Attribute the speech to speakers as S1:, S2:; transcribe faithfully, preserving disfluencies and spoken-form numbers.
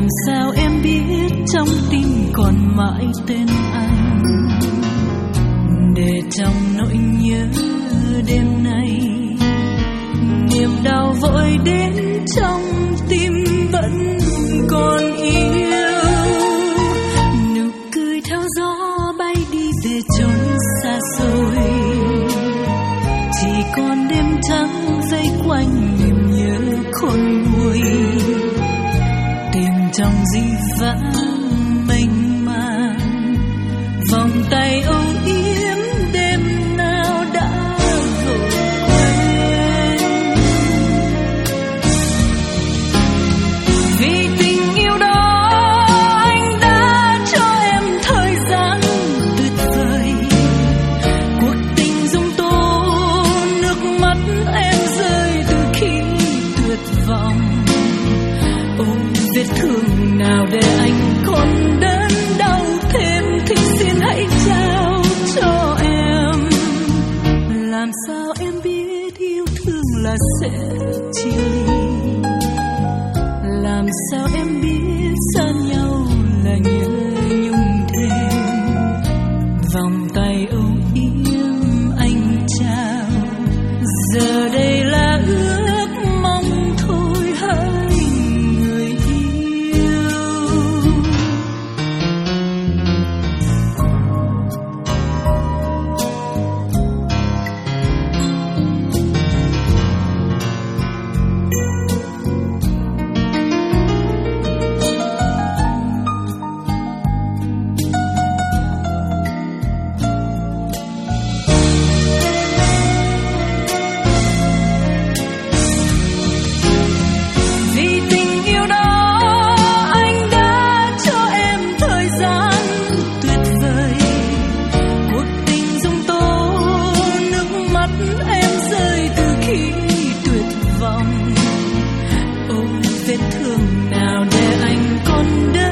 S1: Làm sao em biết trong tim còn mãi tên anh, để trong nỗi nhớ đêm nay niềm đau vội đến trong tim vẫn còn yêu. Nụ cười theo gió bay đi về chốn xa xôi, chỉ còn đêm trắng vây quanh niềm nhớ khôn nguôi. Tìm trong dĩ vãng mênh mang, vòng tay âu yếm đêm nào đã vội quên. Vì tình yêu đó anh đã cho em thời gian tuyệt vời. Cuộc tình dung tố nước mắt em rơi từ khi tuyệt vọng. Ôm vết thương nào để anh còn đớn đau thêm thì xin hãy trao cho em. Làm sao em biết yêu thương là sẽ chia ly, làm sao em biết xa nhau là nhớ nhung thêm. Vòng tay âu yếm anh trao giờ đây là ước mong thôi hỡi người yêu. Vì tình yêu đó anh đã cho em thời gian tuyệt vời. Cuộc tình dung tố nước mắt em rơi từ khi tuyệt vọng. Ôm vết thương nào để anh còn đớn